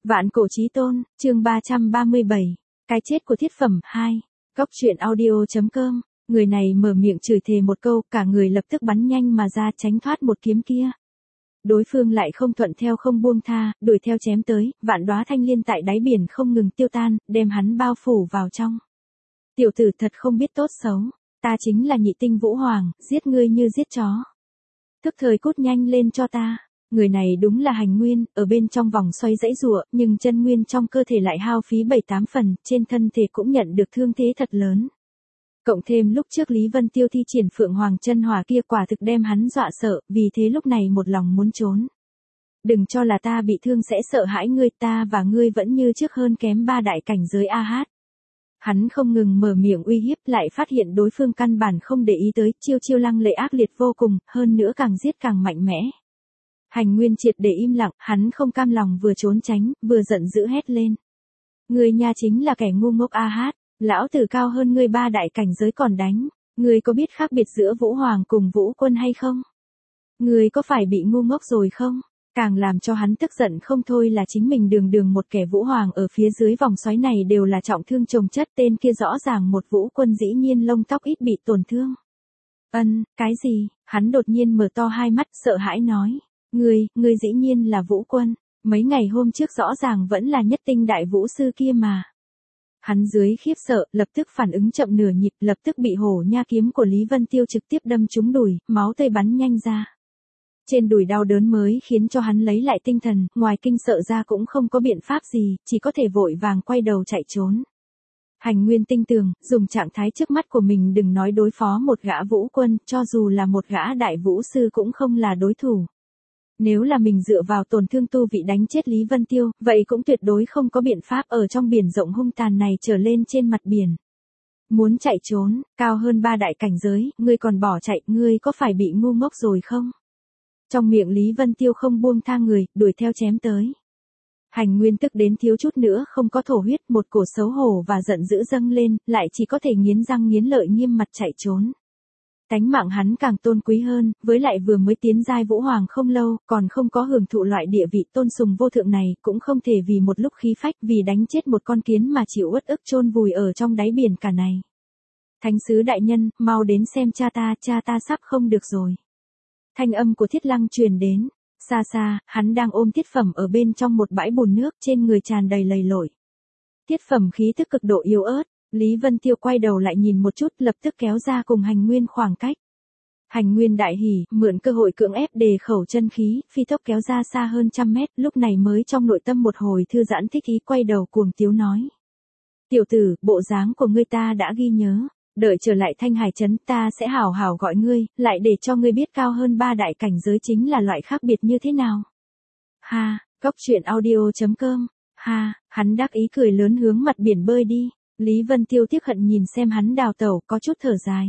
Vạn cổ chí tôn, chương 337. Cái chết của Thiết Phẩm 2. Góc truyện audio.com. Người này mở miệng chửi thề một câu, cả người lập tức bắn nhanh mà ra tránh thoát một kiếm kia. Đối phương lại không thuận theo không buông tha, đuổi theo chém tới, vạn đóa thanh liên tại đáy biển không ngừng tiêu tan, đem hắn bao phủ vào trong. Tiểu tử thật không biết tốt xấu, ta chính là Nhị Tinh Vũ Hoàng, giết ngươi như giết chó. Tức thời cút nhanh lên cho ta. Người này đúng là Hành Nguyên, ở bên trong vòng xoay dãy giụa, nhưng chân nguyên trong cơ thể lại hao phí 7-8 phần, trên thân thể cũng nhận được thương thế thật lớn. Cộng thêm lúc trước Lý Vân Tiêu thi triển Phượng Hoàng chân hỏa kia quả thực đem hắn dọa sợ, vì thế lúc này một lòng muốn trốn. Đừng cho là ta bị thương sẽ sợ hãi ngươi, ta và ngươi vẫn như trước hơn kém 3 đại cảnh giới AH. Hắn không ngừng mở miệng uy hiếp, lại phát hiện đối phương căn bản không để ý tới, chiêu lăng lệ ác liệt vô cùng, hơn nữa càng giết càng mạnh mẽ. Hành Nguyên triệt để im lặng, hắn không cam lòng vừa trốn tránh, vừa giận dữ hét lên. Ngươi nha chính là kẻ ngu ngốc AH, lão tử cao hơn ngươi 3 đại cảnh giới còn đánh, ngươi có biết khác biệt giữa Vũ Hoàng cùng Vũ Quân hay không? Ngươi có phải bị ngu ngốc rồi không? Càng làm cho hắn tức giận không thôi là chính mình đường một kẻ Vũ Hoàng ở phía dưới vòng xoáy này đều là trọng thương chồng chất, tên kia rõ ràng một Vũ Quân dĩ nhiên lông tóc ít bị tổn thương. Cái gì? Hắn đột nhiên mở to hai mắt sợ hãi nói. Ngươi dĩ nhiên là Vũ Quân, mấy ngày hôm trước rõ ràng vẫn là nhất tinh đại vũ sư kia mà. Hắn dưới khiếp sợ, lập tức phản ứng chậm nửa nhịp, lập tức bị hổ nha kiếm của Lý Vân Tiêu trực tiếp đâm trúng đùi, máu tươi bắn nhanh ra. Trên đùi đau đớn mới khiến cho hắn lấy lại tinh thần, ngoài kinh sợ ra cũng không có biện pháp gì, chỉ có thể vội vàng quay đầu chạy trốn. Hành Nguyên tinh tường, dùng trạng thái trước mắt của mình đừng nói đối phó một gã Vũ Quân, cho dù là một gã đại vũ sư cũng không là đối thủ. Nếu là mình dựa vào tổn thương tu vị đánh chết Lý Vân Tiêu, vậy cũng tuyệt đối không có biện pháp ở trong biển rộng hung tàn này trở lên trên mặt biển. Muốn chạy trốn, cao hơn 3 đại cảnh giới, ngươi còn bỏ chạy, ngươi có phải bị ngu ngốc rồi không? Trong miệng Lý Vân Tiêu không buông tha người, đuổi theo chém tới. Hành Nguyên tức đến thiếu chút nữa không có thổ huyết, một cổ xấu hổ và giận dữ dâng lên, lại chỉ có thể nghiến răng nghiến lợi nghiêm mặt chạy trốn. Tánh mạng hắn càng tôn quý hơn, với lại vừa mới tiến giai Vũ Hoàng không lâu, còn không có hưởng thụ loại địa vị tôn sùng vô thượng này, cũng không thể vì một lúc khí phách vì đánh chết một con kiến mà chịu uất ức chôn vùi ở trong đáy biển cả này. Thánh sứ đại nhân, mau đến xem cha ta sắp không được rồi. Thanh âm của Thiết Lăng truyền đến, xa xa, hắn đang ôm Thiết Phẩm ở bên trong một bãi bùn nước, trên người tràn đầy lầy lội. Thiết Phẩm khí tức cực độ yếu ớt. Lý Vân Tiêu quay đầu lại nhìn một chút, lập tức kéo ra cùng Hành Nguyên khoảng cách. Hành Nguyên đại hỉ, mượn cơ hội cưỡng ép đề khẩu chân khí, phi tốc kéo ra xa hơn 100 mét, lúc này mới trong nội tâm một hồi thư giãn thích ý, quay đầu cuồng tiếu nói. Tiểu tử, bộ dáng của ngươi ta đã ghi nhớ, đợi trở lại Thanh Hải Trấn ta sẽ hảo hảo gọi ngươi, lại để cho ngươi biết cao hơn 3 đại cảnh giới chính là loại khác biệt như thế nào. Ha, góc truyện audio.com, ha, hắn đắc ý cười lớn hướng mặt biển bơi đi. Lý Vân Tiêu tiếc hận nhìn xem hắn đào tẩu, có chút thở dài.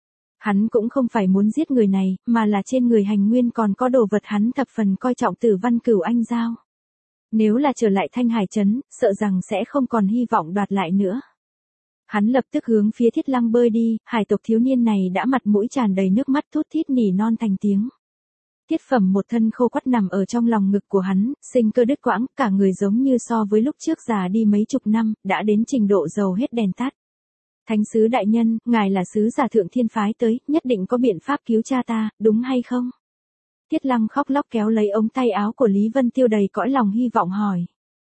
Hắn cũng không phải muốn giết người này, mà là trên người Hành Nguyên còn có đồ vật hắn thập phần coi trọng Tử Văn Cửu Anh Giao. Nếu là trở lại Thanh Hải Trấn, sợ rằng sẽ không còn hy vọng đoạt lại nữa. Hắn lập tức hướng phía Thiết Lăng bơi đi, hải tộc thiếu niên này đã mặt mũi tràn đầy nước mắt thút thít nỉ non thành tiếng. Thiết Phẩm một thân khô quắt nằm ở trong lòng ngực của hắn, sinh cơ đứt quãng, cả người giống như so với lúc trước già đi mấy chục năm, đã đến trình độ dầu hết đèn tắt. Thánh sứ đại nhân, ngài là sứ giả thượng thiên phái tới, nhất định có biện pháp cứu cha ta, đúng hay không? Thiết Lăng khóc lóc kéo lấy ống tay áo của Lý Vân Tiêu đầy cõi lòng hy vọng hỏi.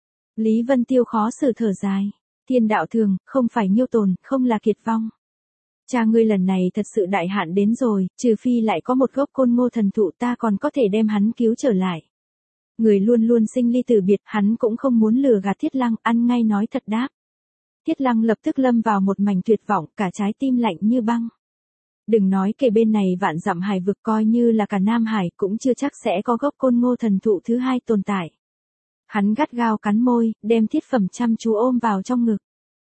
Lý Vân Tiêu khó xử thở dài. Thiên đạo thường, không phải nhiêu tồn, không là kiệt vong. Cha ngươi lần này thật sự đại hạn đến rồi, trừ phi lại có một gốc côn ngô thần thụ ta còn có thể đem hắn cứu trở lại. Người luôn luôn sinh ly tử biệt, hắn cũng không muốn lừa gạt Thiết Lăng, ăn ngay nói thật đáp. Thiết Lăng lập tức lâm vào một mảnh tuyệt vọng, cả trái tim lạnh như băng. Đừng nói kề bên này vạn dặm hải vực, coi như là cả Nam Hải cũng chưa chắc sẽ có gốc côn ngô thần thụ thứ hai tồn tại. Hắn gắt gao cắn môi, đem Thiết Phẩm chăm chú ôm vào trong ngực.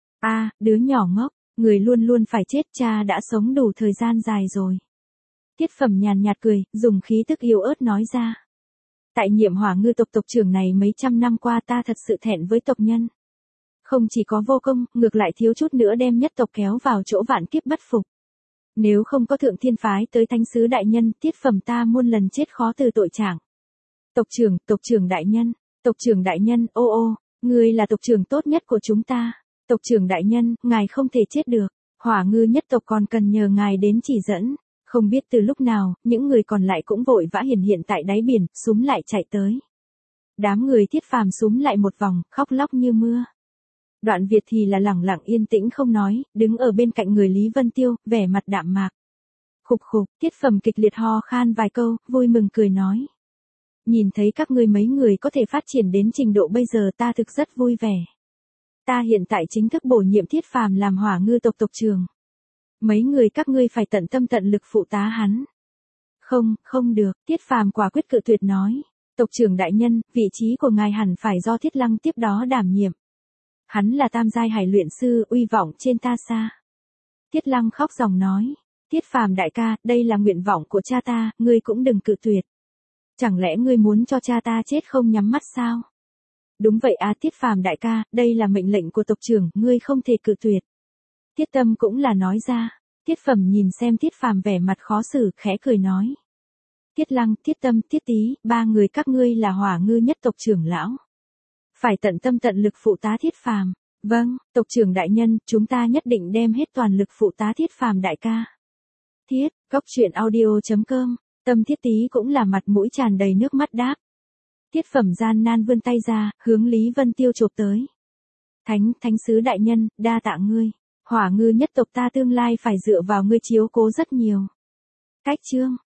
Đứa nhỏ ngốc. Người luôn luôn phải chết, cha đã sống đủ thời gian dài rồi. Thiết Phẩm nhàn nhạt cười, dùng khí tức yếu ớt nói ra. Tại nhiệm Hỏa Ngư tộc tộc trưởng này mấy trăm năm qua ta thật sự thẹn với tộc nhân. Không chỉ có vô công, ngược lại thiếu chút nữa đem nhất tộc kéo vào chỗ vạn kiếp bất phục. Nếu không có thượng thiên phái tới thánh sứ đại nhân, Thiết Phẩm ta muôn lần chết khó từ tội trạng. Tộc trưởng đại nhân, ô ô, Ngươi là tộc trưởng tốt nhất của chúng ta. Tộc trưởng đại nhân, ngài không thể chết được. Hỏa ngư nhất tộc còn cần nhờ ngài đến chỉ dẫn. Không biết từ lúc nào, những người còn lại cũng vội vã hiện tại đáy biển, súm lại chạy tới. Đám người Thiết Phàm súm lại một vòng, khóc lóc như mưa. Đoạn Việt thì là lẳng lặng yên tĩnh không nói, đứng ở bên cạnh người Lý Vân Tiêu, vẻ mặt đạm mạc. Khục khục, Thiết Phẩm kịch liệt ho khan vài câu, vui mừng cười nói. Nhìn thấy các ngươi mấy người có thể phát triển đến trình độ bây giờ ta thực rất vui vẻ. Ta hiện tại chính thức bổ nhiệm Thiết Phàm làm Hỏa ngư tộc tộc trưởng. Mấy người các ngươi phải tận tâm tận lực phụ tá hắn. Không, không được, Thiết Phàm quả quyết cự tuyệt nói. Tộc trưởng đại nhân, vị trí của ngài hẳn phải do Thiết Lăng tiếp đó đảm nhiệm. Hắn là tam giai hải luyện sư, uy vọng trên ta xa. Thiết Lăng khóc ròng nói. Thiết Phàm đại ca, đây là nguyện vọng của cha ta, ngươi cũng đừng cự tuyệt. Chẳng lẽ ngươi muốn cho cha ta chết không nhắm mắt sao? Đúng vậy à Thiết Phàm đại ca, đây là mệnh lệnh của tộc trưởng, ngươi không thể cự tuyệt. Thiết Tâm cũng là nói ra. Thiết Phẩm nhìn xem Thiết Phàm vẻ mặt khó xử, khẽ cười nói. Thiết Lăng, Thiết Tâm, Thiết Tý, ba người các ngươi là Hỏa ngư nhất tộc trưởng lão. Phải tận tâm tận lực phụ tá Thiết Phàm. Vâng, tộc trưởng đại nhân, chúng ta nhất định đem hết toàn lực phụ tá Thiết Phàm đại ca. Thiết, Cốc Truyện Audio.com, Tâm Thiết Tý cũng là mặt mũi tràn đầy nước mắt đáp. Thiết Phẩm gian nan vươn tay ra, hướng Lý Vân Tiêu chộp tới. Thánh sứ đại nhân, đa tạ ngươi. Hỏa ngư nhất tộc ta tương lai phải dựa vào ngươi chiếu cố rất nhiều. Cách chương.